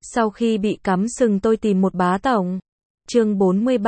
Sau khi bị cắm sừng tôi tìm một bá tổng. Chương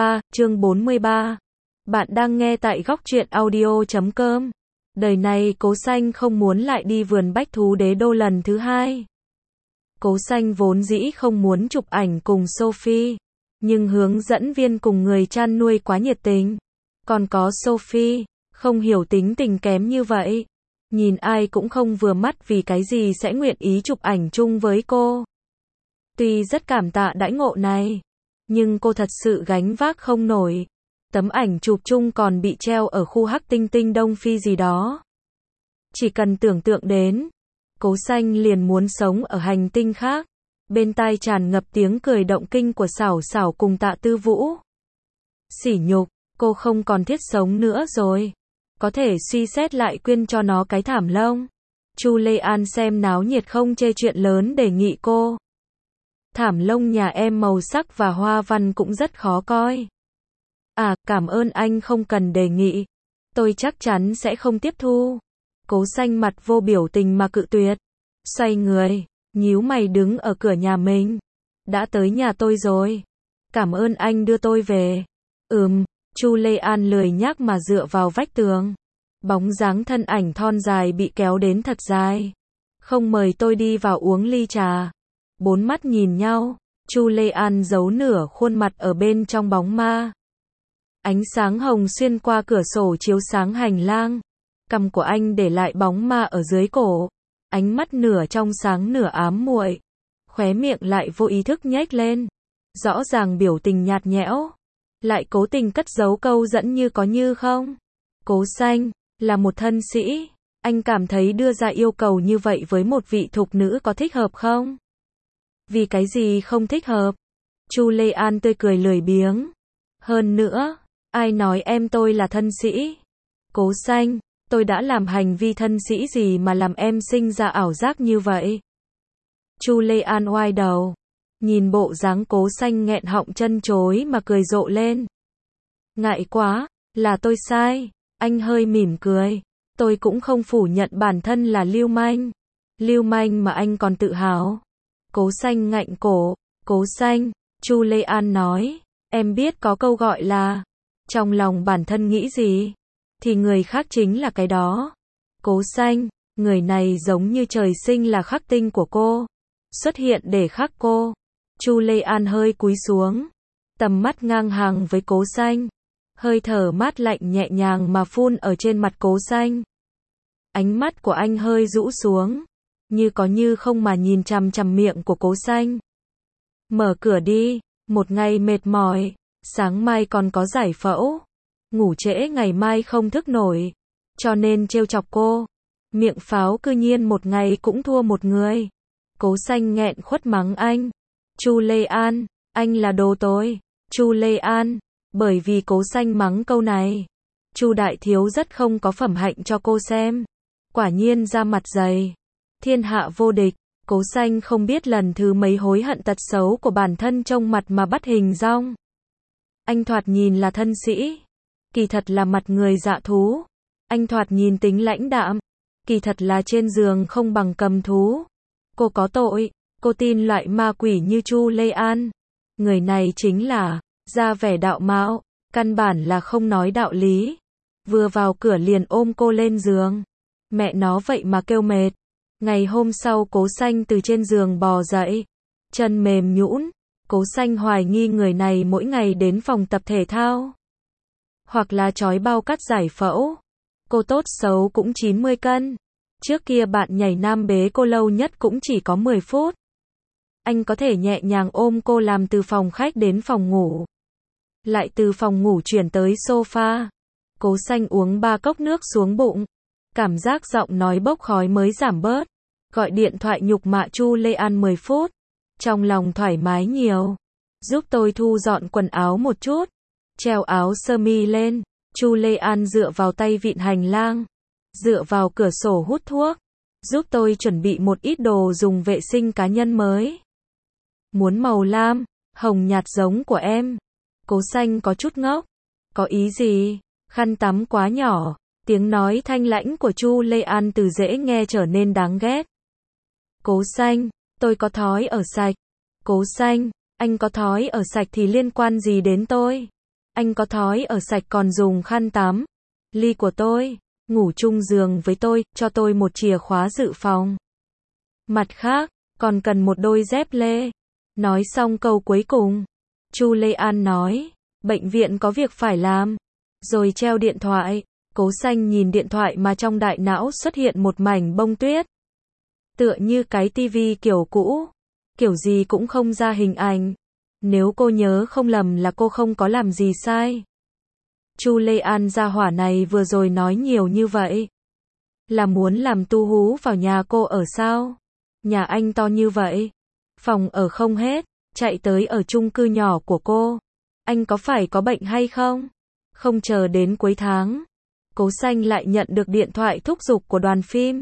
43. Bạn đang nghe tại góc truyện audio.com. Đời này Cố Xanh không muốn lại đi vườn bách thú đế đô lần thứ hai. Cố Xanh vốn dĩ không muốn chụp ảnh cùng Sophie, nhưng hướng dẫn viên cùng người chăn nuôi quá nhiệt tình. Còn có Sophie, không hiểu tính tình kém như vậy. Nhìn ai cũng không vừa mắt vì cái gì sẽ nguyện ý chụp ảnh chung với cô. Tuy rất cảm tạ đãi ngộ này, nhưng cô thật sự gánh vác không nổi. Tấm ảnh chụp chung còn bị treo ở khu Hắc Tinh Tinh Đông Phi gì đó. Chỉ cần tưởng tượng đến, Cố Xanh liền muốn sống ở hành tinh khác. Bên tai tràn ngập tiếng cười động kinh của Sảo Sảo cùng Tạ Tư Vũ. Sỉ nhục, cô không còn thiết sống nữa rồi. Có thể suy xét lại quyên cho nó cái thảm lông. Chu Lê An xem náo nhiệt không chê chuyện lớn đề nghị cô. Thảm lông nhà em màu sắc và hoa văn cũng rất khó coi. À, cảm ơn anh không cần đề nghị. Tôi chắc chắn sẽ không tiếp thu. Cố Xanh mặt vô biểu tình mà cự tuyệt. Xoay người, nhíu mày đứng ở cửa nhà mình. Đã tới nhà tôi rồi. Cảm ơn anh đưa tôi về. Chu Lê An lười nhác mà dựa vào vách tường. Bóng dáng thân ảnh thon dài bị kéo đến thật dài. Không mời tôi đi vào uống ly trà. Bốn mắt nhìn nhau, Chu Lê An giấu nửa khuôn mặt ở bên trong bóng ma. Ánh sáng hồng xuyên qua cửa sổ chiếu sáng hành lang. Cằm của anh để lại bóng ma ở dưới cổ. Ánh mắt nửa trong sáng nửa ám muội. Khóe miệng lại vô ý thức nhếch lên. Rõ ràng biểu tình nhạt nhẽo. Lại cố tình cất giấu câu dẫn như có như không. Cố Xanh, là một thân sĩ. Anh cảm thấy đưa ra yêu cầu như vậy với một vị thục nữ có thích hợp không? Vì cái gì không thích hợp? Chu Lê An tươi cười lười biếng. Hơn nữa, ai nói em tôi là thân sĩ? Cố Xanh, tôi đã làm hành vi thân sĩ gì mà làm em sinh ra ảo giác như vậy? Chu Lê An oai đầu. Nhìn bộ dáng Cố Xanh nghẹn họng chân chối mà cười rộ lên. Ngại quá, là tôi sai. Anh hơi mỉm cười. Tôi cũng không phủ nhận bản thân là lưu manh. Lưu manh mà anh còn tự hào. Cố Xanh ngạnh cổ. Cố Xanh, Chu Lê An nói. Em biết có câu gọi là, trong lòng bản thân nghĩ gì, thì người khác chính là cái đó. Cố Xanh, người này giống như trời sinh là khắc tinh của cô. Xuất hiện để khắc cô. Chu Lê An hơi cúi xuống. Tầm mắt ngang hàng với Cố Xanh. Hơi thở mát lạnh nhẹ nhàng mà phun ở trên mặt Cố Xanh. Ánh mắt của anh hơi rũ xuống. Như có như không mà nhìn chằm chằm miệng của Cố Xanh. Mở cửa đi, một ngày mệt mỏi. Sáng mai còn có giải phẫu. Ngủ trễ ngày mai không thức nổi. Cho nên trêu chọc cô. Miệng pháo cư nhiên một ngày cũng thua một người. Cố Xanh nghẹn khuất mắng anh. Chu Lê An, anh là đồ tối. Chu Lê An, bởi vì Cố Xanh mắng câu này. Chu đại thiếu rất không có phẩm hạnh cho cô xem. Quả nhiên ra mặt dày. Thiên hạ vô địch. Cố Xanh không biết lần thứ mấy hối hận tật xấu của bản thân trông mặt mà bắt hình dong. Anh thoạt nhìn là thân sĩ. Kỳ thật là mặt người dạ thú. Anh thoạt nhìn tính lãnh đạm. Kỳ thật là trên giường không bằng cầm thú. Cô có tội. Cô tin loại ma quỷ như Chu Lê An. Người này chính là, ra vẻ đạo mạo, căn bản là không nói đạo lý. Vừa vào cửa liền ôm cô lên giường. Mẹ nó vậy mà kêu mệt. Ngày hôm sau Cố Xanh từ trên giường bò dậy. Chân mềm nhũn. Cố Xanh hoài nghi người này mỗi ngày đến phòng tập thể thao. Hoặc là trói bao cắt giải phẫu. Cô tốt xấu cũng 90 cân. Trước kia bạn nhảy nam bế cô lâu nhất cũng chỉ có 10 phút. Anh có thể nhẹ nhàng ôm cô làm từ phòng khách đến phòng ngủ. Lại từ phòng ngủ chuyển tới sofa. Cố Xanh uống 3 cốc nước xuống bụng. Cảm giác giọng nói bốc khói mới giảm bớt. Gọi điện thoại nhục mạ Chu Lê An 10 phút. Trong lòng thoải mái nhiều. Giúp tôi thu dọn quần áo một chút. Treo áo sơ mi lên. Chu Lê An dựa vào tay vịn hành lang. Dựa vào cửa sổ hút thuốc. Giúp tôi chuẩn bị một ít đồ dùng vệ sinh cá nhân mới. Muốn màu lam, hồng nhạt giống của em. Cố Xanh có chút ngốc. Có ý gì? Khăn tắm quá nhỏ. Tiếng nói thanh lãnh của Chu Lê An từ dễ nghe trở nên đáng ghét. Cố Xanh, tôi có thói ở sạch. Cố Xanh, anh có thói ở sạch thì liên quan gì đến tôi? Anh có thói ở sạch còn dùng khăn tắm. Ly của tôi, ngủ chung giường với tôi, cho tôi một chìa khóa dự phòng. Mặt khác, còn cần một đôi dép lê. Nói xong câu cuối cùng, Chu Lê An nói, bệnh viện có việc phải làm. Rồi treo điện thoại. Cố Xanh nhìn điện thoại mà trong đại não xuất hiện một mảnh bông tuyết. Tựa như cái tivi kiểu cũ. Kiểu gì cũng không ra hình ảnh. Nếu cô nhớ không lầm là cô không có làm gì sai. Chu Lê An gia hỏa này vừa rồi nói nhiều như vậy. Là muốn làm tu hú vào nhà cô ở sao? Nhà anh to như vậy. Phòng ở không hết. Chạy tới ở chung cư nhỏ của cô. Anh có phải có bệnh hay không? Không chờ đến cuối tháng. Cố Xanh lại nhận được điện thoại thúc giục của đoàn phim.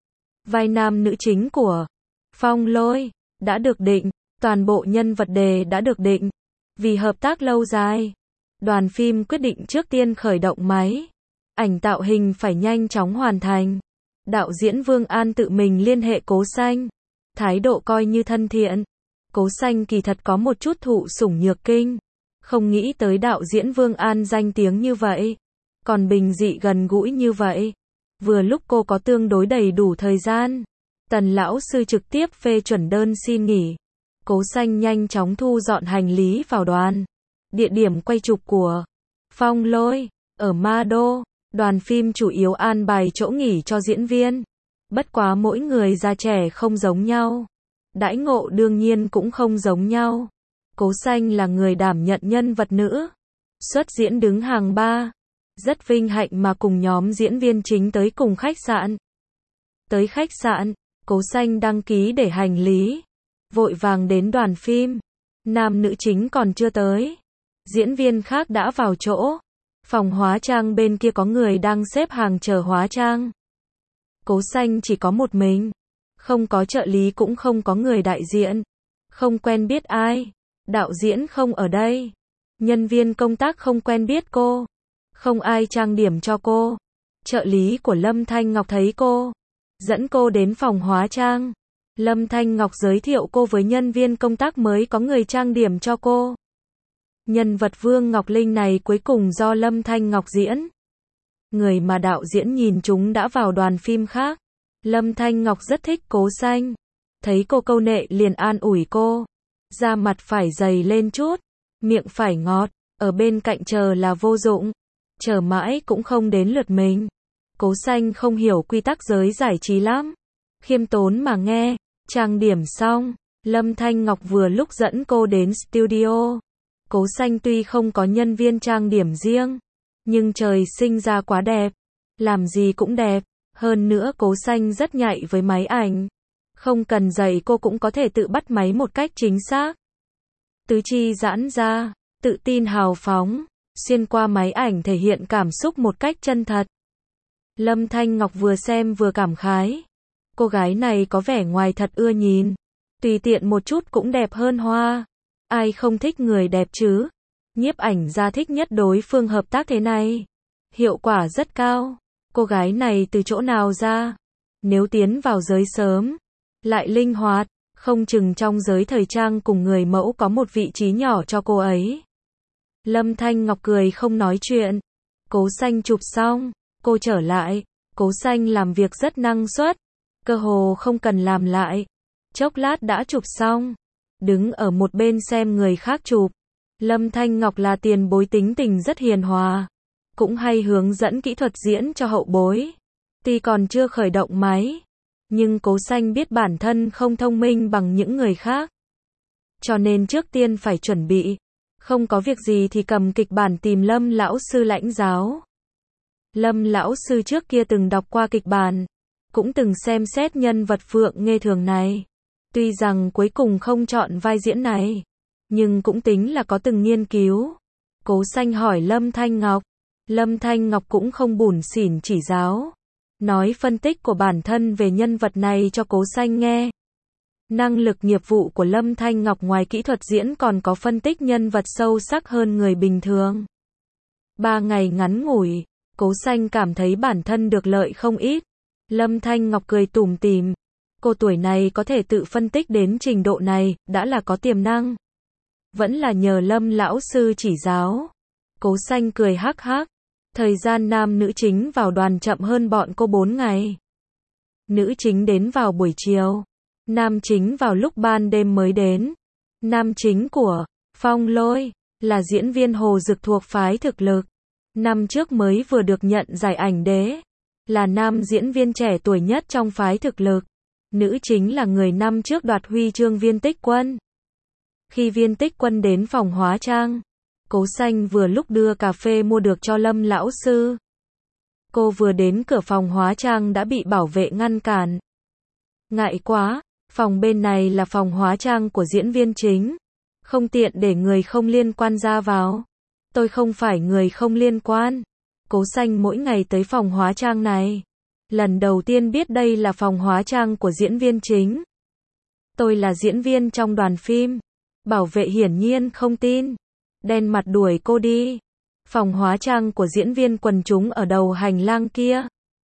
Vai nam nữ chính của Phong Lôi đã được định, toàn bộ nhân vật đề đã được định. Vì hợp tác lâu dài, đoàn phim quyết định trước tiên khởi động máy. Ảnh tạo hình phải nhanh chóng hoàn thành. Đạo diễn Vương An tự mình liên hệ Cố Xanh. Thái độ coi như thân thiện. Cố Xanh kỳ thật có một chút thụ sủng nhược kinh. Không nghĩ tới đạo diễn Vương An danh tiếng như vậy. Còn bình dị gần gũi như vậy. Vừa lúc cô có tương đối đầy đủ thời gian. Tần lão sư trực tiếp phê chuẩn đơn xin nghỉ. Cố Xanh nhanh chóng thu dọn hành lý vào đoàn. Địa điểm quay chụp của Phong Lôi ở Ma Đô. Đoàn phim chủ yếu an bài chỗ nghỉ cho diễn viên. Bất quá mỗi người già trẻ không giống nhau. Đãi ngộ đương nhiên cũng không giống nhau. Cố Xanh là người đảm nhận nhân vật nữ. Xuất diễn đứng hàng 3. Rất vinh hạnh mà cùng nhóm diễn viên chính tới cùng khách sạn. Tới khách sạn, Cố Xanh đăng ký để hành lý. Vội vàng đến đoàn phim. Nam nữ chính còn chưa tới. Diễn viên khác đã vào chỗ. Phòng hóa trang bên kia có người đang xếp hàng chờ hóa trang. Cố Xanh chỉ có một mình. Không có trợ lý cũng không có người đại diện. Không quen biết ai. Đạo diễn không ở đây. Nhân viên công tác không quen biết cô. Không ai trang điểm cho cô. Trợ lý của Lâm Thanh Ngọc thấy cô. Dẫn cô đến phòng hóa trang. Lâm Thanh Ngọc giới thiệu cô với nhân viên công tác mới có người trang điểm cho cô. Nhân vật Vương Ngọc Linh này cuối cùng do Lâm Thanh Ngọc diễn. Người mà đạo diễn nhìn chúng đã vào đoàn phim khác. Lâm Thanh Ngọc rất thích Cố Xanh. Thấy cô câu nệ liền an ủi cô. Da mặt phải dày lên chút. Miệng phải ngọt. Ở bên cạnh chờ là vô dụng. Chờ mãi cũng không đến lượt mình. Cố Xanh không hiểu quy tắc giới giải trí lắm. Khiêm tốn mà nghe. Trang điểm xong. Lâm Thanh Ngọc vừa lúc dẫn cô đến studio. Cố Xanh tuy không có nhân viên trang điểm riêng. Nhưng trời sinh ra quá đẹp. Làm gì cũng đẹp. Hơn nữa Cố Xanh rất nhạy với máy ảnh. Không cần dạy cô cũng có thể tự bắt máy một cách chính xác. Tứ chi giãn ra. Tự tin hào phóng. Xuyên qua máy ảnh thể hiện cảm xúc một cách chân thật. Lâm Thanh Ngọc vừa xem vừa cảm khái. Cô gái này có vẻ ngoài thật ưa nhìn. Tùy tiện một chút cũng đẹp hơn hoa. Ai không thích người đẹp chứ? Nhiếp ảnh gia thích nhất đối phương hợp tác thế này. Hiệu quả rất cao. Cô gái này từ chỗ nào ra? Nếu tiến vào giới sớm, lại linh hoạt, không chừng trong giới thời trang cùng người mẫu có một vị trí nhỏ cho cô ấy. Lâm Thanh Ngọc cười không nói chuyện. Cố Xanh chụp xong, cô trở lại. Cố Xanh làm việc rất năng suất. Cơ hồ không cần làm lại. Chốc lát đã chụp xong. Đứng ở một bên xem người khác chụp. Lâm Thanh Ngọc là tiền bối tính tình rất hiền hòa. Cũng hay hướng dẫn kỹ thuật diễn cho hậu bối. Tuy còn chưa khởi động máy. Nhưng Cố Xanh biết bản thân không thông minh bằng những người khác. Cho nên trước tiên phải chuẩn bị. Không có việc gì thì cầm kịch bản tìm Lâm lão sư lãnh giáo. Lâm lão sư trước kia từng đọc qua kịch bản. Cũng từng xem xét nhân vật Phượng Nghê Thường này. Tuy rằng cuối cùng không chọn vai diễn này. Nhưng cũng tính là có từng nghiên cứu. Cố Xanh hỏi Lâm Thanh Ngọc. Lâm Thanh Ngọc cũng không bủn xỉn chỉ giáo. Nói phân tích của bản thân về nhân vật này cho Cố Xanh nghe. Năng lực nghiệp vụ của Lâm Thanh Ngọc ngoài kỹ thuật diễn còn có phân tích nhân vật sâu sắc hơn người bình thường. 3 ngày ngắn ngủi, Cố Xanh cảm thấy bản thân được lợi không ít. Lâm Thanh Ngọc cười tủm tỉm. Cô tuổi này có thể tự phân tích đến trình độ này, đã là có tiềm năng. Vẫn là nhờ Lâm lão sư chỉ giáo. Cố Xanh cười hắc hắc. Thời gian nam nữ chính vào đoàn chậm hơn bọn cô 4 ngày. Nữ chính đến vào buổi chiều. Nam chính vào lúc ban đêm mới đến. Nam chính của Phong Lôi là diễn viên Hồ Dực thuộc phái thực lực. Năm trước mới vừa được nhận giải ảnh đế. Là nam diễn viên trẻ tuổi nhất trong phái thực lực. Nữ chính là người năm trước đoạt huy chương Viên Tích Quân. Khi Viên Tích Quân đến phòng hóa trang, Cố Xanh vừa lúc đưa cà phê mua được cho Lâm lão sư. Cô vừa đến cửa phòng hóa trang đã bị bảo vệ ngăn cản. Ngại quá, phòng bên này là phòng hóa trang của diễn viên chính. Không tiện để người không liên quan ra vào. Tôi không phải người không liên quan. Cố Xanh mỗi ngày tới phòng hóa trang này. Lần đầu tiên biết đây là phòng hóa trang của diễn viên chính. Tôi là diễn viên trong đoàn phim. Bảo vệ hiển nhiên không tin. Đen mặt đuổi cô đi. Phòng hóa trang của diễn viên quần chúng ở đầu hành lang kia.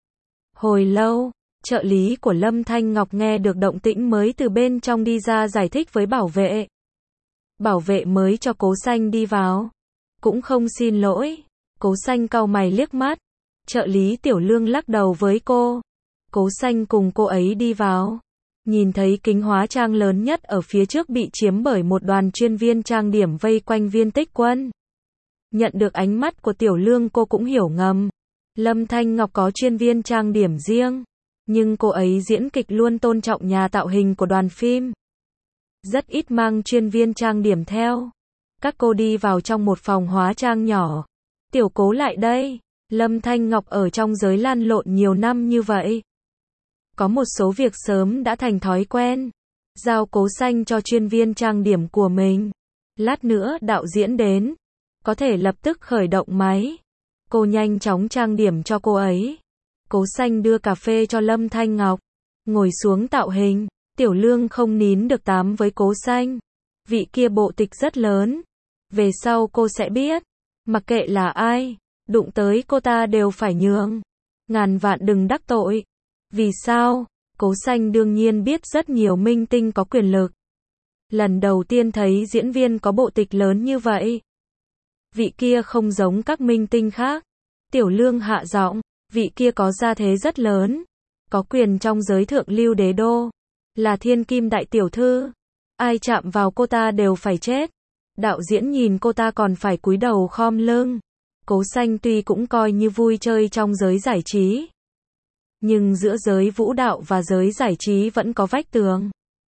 Hồi lâu, trợ lý của Lâm Thanh Ngọc nghe được động tĩnh mới từ bên trong đi ra giải thích với bảo vệ. Bảo vệ mới cho Cố Xanh đi vào. Cũng không xin lỗi. Cố Xanh cau mày liếc mắt. Trợ lý Tiểu Lương lắc đầu với cô. Cố Xanh cùng cô ấy đi vào. Nhìn thấy kính hóa trang lớn nhất ở phía trước bị chiếm bởi một đoàn chuyên viên trang điểm vây quanh Viên Tích Quân. Nhận được ánh mắt của Tiểu Lương cô cũng hiểu ngầm. Lâm Thanh Ngọc có chuyên viên trang điểm riêng. Nhưng cô ấy diễn kịch luôn tôn trọng nhà tạo hình của đoàn phim. Rất ít mang chuyên viên trang điểm theo. Các cô đi vào trong một phòng hóa trang nhỏ. Tiểu Cố lại đây. Lâm Thanh Ngọc ở trong giới lăn lộn nhiều năm như vậy. Có một số việc sớm đã thành thói quen. Giao Cố Xanh cho chuyên viên trang điểm của mình. Lát nữa đạo diễn đến. Có thể lập tức khởi động máy. Cô nhanh chóng trang điểm cho cô ấy. Cố Xanh đưa cà phê cho Lâm Thanh Ngọc. Ngồi xuống tạo hình. Tiểu Lương không nín được tám với Cố Xanh. Vị kia bộ tịch rất lớn. Về sau cô sẽ biết. Mặc kệ là ai. Đụng tới cô ta đều phải nhường. Ngàn vạn đừng đắc tội. Vì sao? Cố Xanh đương nhiên biết rất nhiều minh tinh có quyền lực. Lần đầu tiên thấy diễn viên có bộ tịch lớn như vậy. Vị kia không giống các minh tinh khác. Tiểu Lương hạ giọng. Vị kia có gia thế rất lớn. Có quyền trong giới thượng lưu đế đô. Là thiên kim đại tiểu thư. Ai chạm vào cô ta đều phải chết. Đạo diễn nhìn cô ta còn phải cúi đầu khom lưng. Cố Xanh tuy cũng coi như vui chơi trong giới giải trí. Nhưng giữa giới vũ đạo và giới giải trí vẫn có vách tường.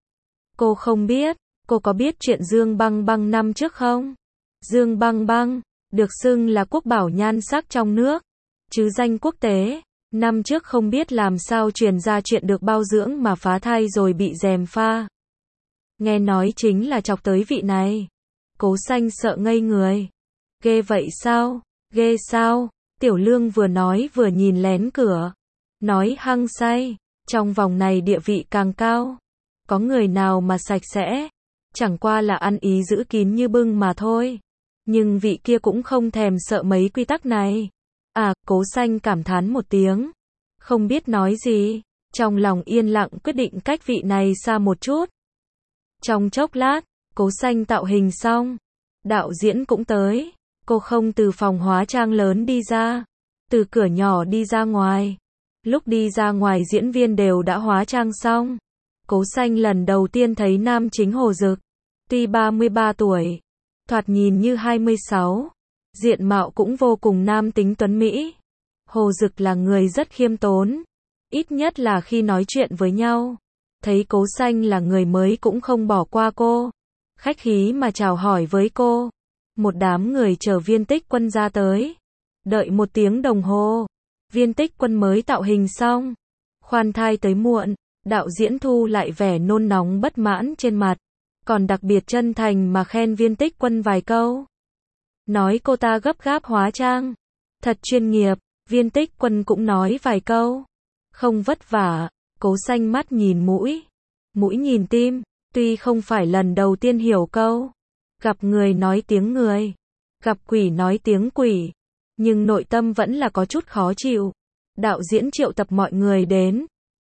Cô không biết. Cô có biết chuyện Dương Băng Băng năm trước không? Dương Băng Băng được xưng là quốc bảo nhan sắc trong nước. Chứ danh quốc tế. Năm trước không biết làm sao truyền ra chuyện được bao dưỡng mà phá thai rồi bị gièm pha. Nghe nói chính là chọc tới vị này. Cố Xanh sợ ngây người. Ghê vậy sao? Ghê sao? Tiểu Lương vừa nói vừa nhìn lén cửa. Nói hăng say. Trong vòng này địa vị càng cao. Có người nào mà sạch sẽ. Chẳng qua là ăn ý giữ kín như bưng mà thôi. Nhưng vị kia cũng không thèm sợ mấy quy tắc này. À, Cố Xanh cảm thán một tiếng. Không biết nói gì. Trong lòng yên lặng quyết định cách vị này xa một chút. Trong chốc lát, Cố Xanh tạo hình xong. Đạo diễn cũng tới. Cô không từ phòng hóa trang lớn đi ra. Từ cửa nhỏ đi ra ngoài. Lúc đi ra ngoài diễn viên đều đã hóa trang xong. Cố Xanh lần đầu tiên thấy nam chính Hồ Dực. Tuy 33 tuổi. Thoạt nhìn như 26. Diện mạo cũng vô cùng nam tính tuấn Mỹ. Hồ Dực là người rất khiêm tốn. Ít nhất là khi nói chuyện với nhau. Thấy Cố Xanh là người mới cũng không bỏ qua cô. Khách khí mà chào hỏi với cô. Một đám người chờ Viên Tích Quân ra tới. Đợi 1 tiếng đồng hồ. Viên Tích Quân mới tạo hình xong. Khoan thai tới muộn. Đạo diễn thu lại vẻ nôn nóng bất mãn trên mặt. Còn đặc biệt chân thành mà khen Viên Tích Quân vài câu. Nói cô ta gấp gáp hóa trang. Thật chuyên nghiệp. Viên Tích Quân cũng nói vài câu. Không vất vả. Cố Xanh mắt nhìn mũi. Mũi nhìn tim. Tuy không phải lần đầu tiên hiểu câu. Gặp người nói tiếng người. Gặp quỷ nói tiếng quỷ. Nhưng nội tâm vẫn là có chút khó chịu. Đạo diễn triệu tập mọi người đến.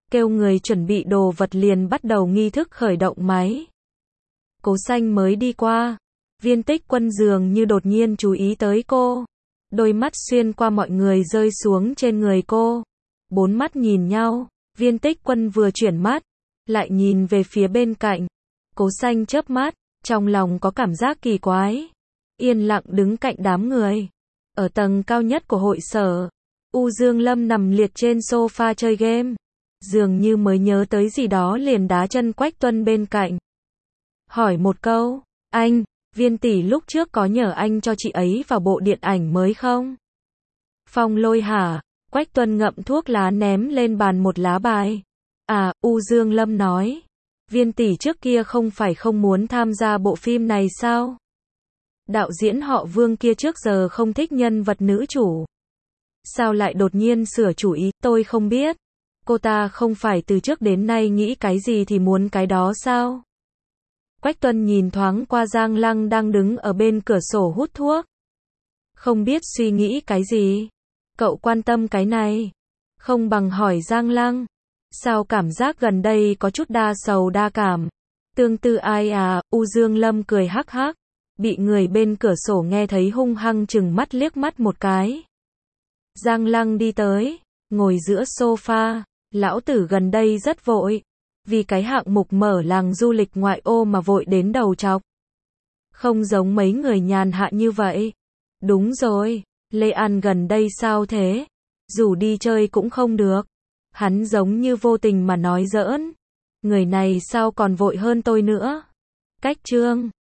kêu người chuẩn bị đồ vật liền bắt đầu nghi thức khởi động máy. Cố Xanh mới đi qua, Viên Tích Quân dường như đột nhiên chú ý tới cô. Đôi mắt xuyên qua mọi người rơi xuống trên người cô. 4 mắt nhìn nhau, Viên Tích Quân vừa chuyển mắt, lại nhìn về phía bên cạnh. Cố Xanh chớp mắt, trong lòng có cảm giác kỳ quái. Yên lặng đứng cạnh đám người. Ở tầng cao nhất của hội sở, U Dương Lâm nằm liệt trên sofa chơi game. Dường như mới nhớ tới gì đó liền đá chân Quách Tuân bên cạnh. Hỏi một câu, anh, Viên tỷ lúc trước có nhờ anh cho chị ấy vào bộ điện ảnh mới không? Phong Lôi hả? Quách Tuân ngậm thuốc lá ném lên bàn một lá bài. À, U Dương Lâm nói. Viên tỷ trước kia không phải không muốn tham gia bộ phim này sao? Đạo diễn họ Vương kia trước giờ không thích nhân vật nữ chủ. Sao lại đột nhiên sửa chủ ý, tôi không biết. Cô ta không phải từ trước đến nay nghĩ cái gì thì muốn cái đó sao? Quách Tuân nhìn thoáng qua Giang Lăng đang đứng ở bên cửa sổ hút thuốc. Không biết suy nghĩ cái gì. Cậu quan tâm cái này. Không bằng hỏi Giang Lăng. Sao cảm giác gần đây có chút đa sầu đa cảm. Tương tư ai à, U Dương Lâm cười hắc hắc. Bị người bên cửa sổ nghe thấy hung hăng chừng mắt liếc mắt một cái. Giang Lăng đi tới, ngồi giữa sofa. Lão tử gần đây rất vội. Vì cái hạng mục mở làng du lịch ngoại ô mà vội đến đầu trọc. Không giống mấy người nhàn hạ như vậy. Đúng rồi, Lê An gần đây sao thế? Dù đi chơi cũng không được. Hắn giống như vô tình mà nói giỡn. Người này sao còn vội hơn tôi nữa? Cách chương